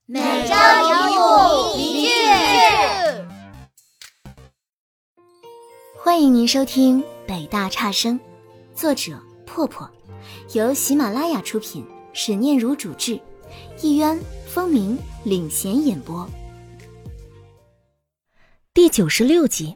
每周一幕一句。 欢迎您收听北大差生，作者破破，由喜马拉雅出品，史念如主制，艺渊、风鸣领衔演播。第96集。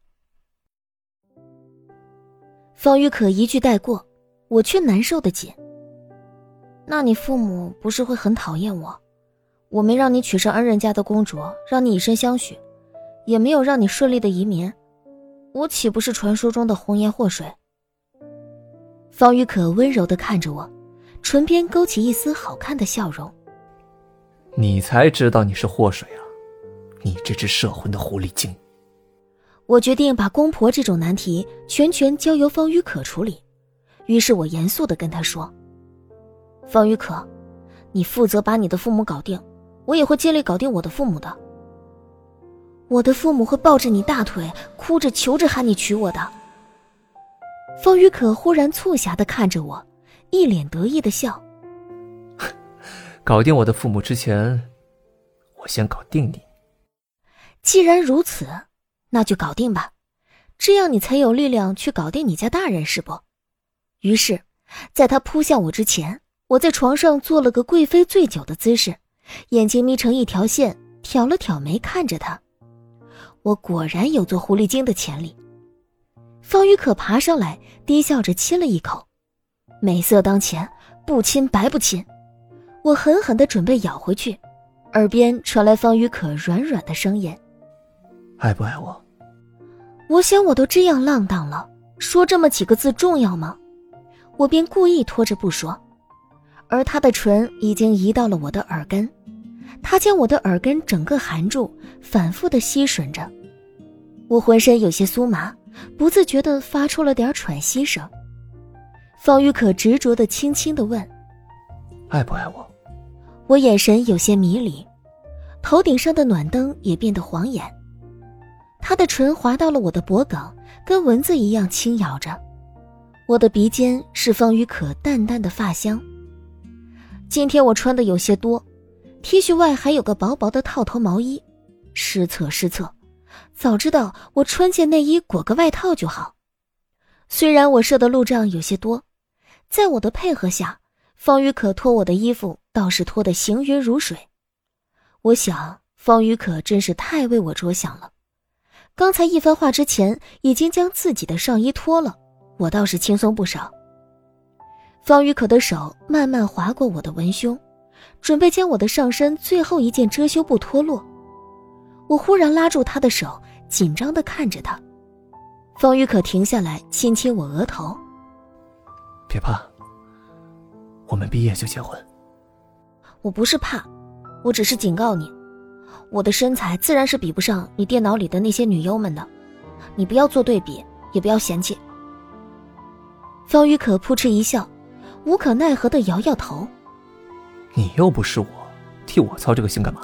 方玉可一句带过，我却难受的紧。那你父母不是会很讨厌我？我没让你娶上恩人家的公主，让你以身相许，也没有让你顺利的移民，我岂不是传说中的红颜祸水？方玉可温柔地看着我，唇边勾起一丝好看的笑容。 你才知道你是祸水啊，你这只摄魂的狐狸精。 我决定把公婆这种难题全权交由方玉可处理，于是我严肃地跟他说，方玉可，你负责把你的父母搞定，我也会尽力搞定我的父母的。我的父母会抱着你大腿，哭着求着喊你娶我的。方玉可忽然促狭地看着我，一脸得意地笑。 搞定我的父母之前，我先搞定你。 既然如此，那就搞定吧，这样你才有力量去搞定你家大人，是不？于是在他扑向我之前，我在床上做了个贵妃醉酒的姿势，眼睛眯成一条线，挑了挑眉看着他。我果然有做狐狸精的潜力。方玉可爬上来，低笑着亲了一口。美色当前，不亲白不亲。我狠狠地准备咬回去，耳边传来方玉可软软的声音， 爱不爱我？ 我想我都这样浪荡了，说这么几个字重要吗？我便故意拖着不说，而他的唇已经移到了我的耳根，他将我的耳根整个含住，反复地吸吮着。我浑身有些酥麻，不自觉地发出了点喘息声。方玉可执着地轻轻地问， 爱不爱我？ 我眼神有些迷离，头顶上的暖灯也变得晃眼。他的唇滑到了我的脖颈，跟蚊子一样轻咬着。我的鼻尖是方玉可淡淡的发香。今天我穿的有些多，T 恤外还有个薄薄的套头毛衣，失策，早知道我穿件内衣裹个外套就好。虽然我射的路障有些多，在我的配合下，方玉可脱我的衣服倒是脱得行云如水。我想方玉可真是太为我着想了，刚才一番话之前已经将自己的上衣脱了，我倒是轻松不少。方玉可的手慢慢划过我的文胸，准备将我的上身最后一件遮羞布脱落。我忽然拉住他的手，紧张地看着他。方玉可停下来亲亲我额头。 别怕，我们毕业就结婚。 我不是怕，我只是警告你，我的身材自然是比不上你电脑里的那些女优们的，你不要做对比，也不要嫌弃。方玉可扑哧一笑，无可奈何地摇摇头。 你又不是我，替我操这个心干嘛？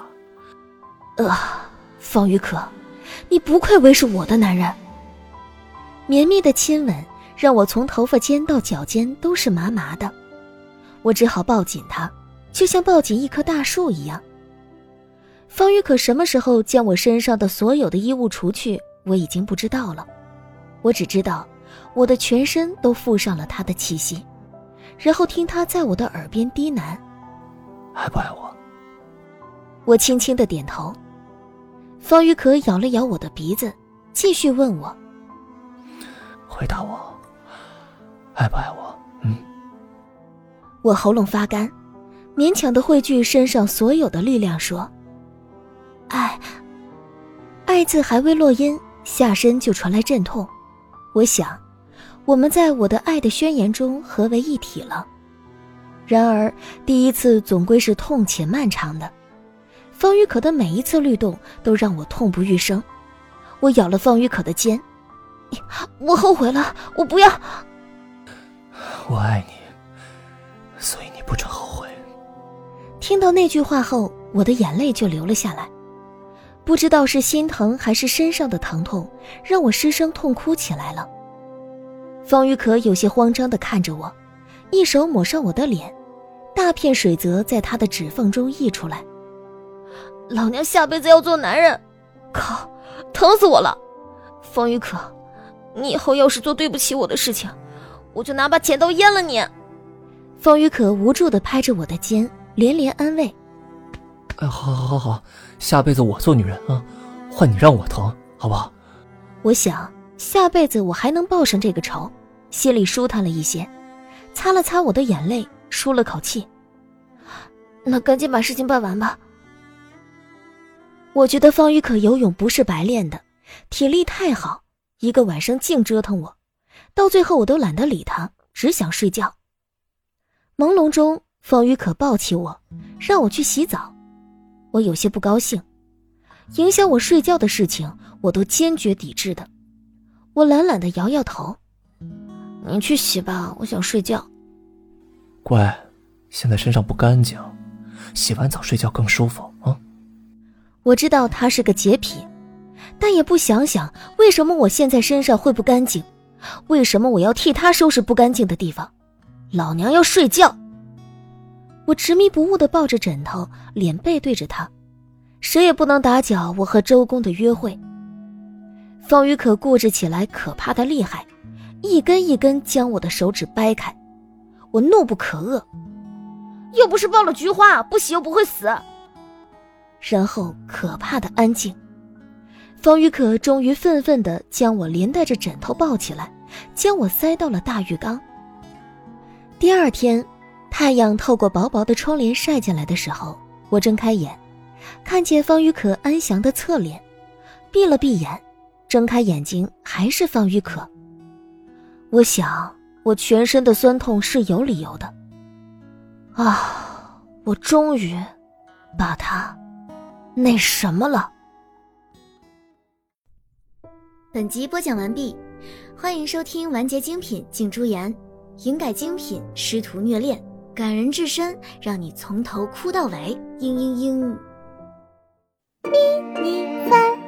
方玉可，你不愧为是我的男人。绵密的亲吻让我从头发尖到脚尖都是麻麻的，我只好抱紧他，就像抱紧一棵大树一样。方玉可什么时候将我身上的所有的衣物除去，我已经不知道了。我只知道我的全身都附上了他的气息，然后听他在我的耳边低喃， 爱不爱我？ 我轻轻地点头。方玉可咬了咬我的鼻子，继续问我， 回答我，爱不爱我？ 我喉咙发干，勉强地汇聚身上所有的力量说，爱字还未落音，下身就传来阵痛。我想我们在我的爱的宣言中合为一体了。然而第一次总归是痛且漫长的，方玉可的每一次律动都让我痛不欲生。我咬了方玉可的肩，我后悔了，我不要。 我爱你，所以你不准后悔。 听到那句话后，我的眼泪就流了下来。不知道是心疼还是身上的疼痛，让我失声痛哭起来了。方玉可有些慌张地看着我，一手抹上我的脸，大片水泽在他的指缝中溢出来。 老娘下辈子要做男人。靠，疼死我了！方玉可，你以后要是做对不起我的事情，我就拿把剪刀阉了你。方玉可无助地拍着我的肩，连连安慰。 好，下辈子我做女人啊，换你让我疼，好不好？ 我想下辈子我还能报上这个仇，心里舒坦了一些，擦了擦我的眼泪，舒了口气。那赶紧把事情办完吧。我觉得方玉可游泳不是白练的，体力太好，一个晚上净折腾我，到最后我都懒得理他，只想睡觉。朦胧中，方玉可抱起我，让我去洗澡。我有些不高兴，影响我睡觉的事情我都坚决抵制的。我懒懒地摇摇头，你去洗吧，我想睡觉。 乖，现在身上不干净，洗完澡睡觉更舒服啊。 我知道他是个洁癖，但也不想想为什么我现在身上会不干净，为什么我要替他收拾不干净的地方。老娘要睡觉。我执迷不悟地抱着枕头，脸背对着他，谁也不能打搅我和周公的约会。方玉可固执起来可怕的厉害，一根一根将我的手指掰开。我怒不可遏，又不是爆了菊花，不洗又不会死。然后可怕的安静。方玉可终于愤愤地将我连带着枕头抱起来，将我塞到了大浴缸。第二天，太阳透过薄薄的窗帘晒进来的时候，我睁开眼，看见方玉可安详的侧脸，闭了闭眼，睁开眼睛还是方玉可。我想我全身的酸痛是有理由的。我终于把他那什么了。 本集播讲完毕，欢迎收听完结精品净珠言，营改精品师徒虐恋，感人至深，让你从头哭到尾。嘤嘤嘤，咪咪番。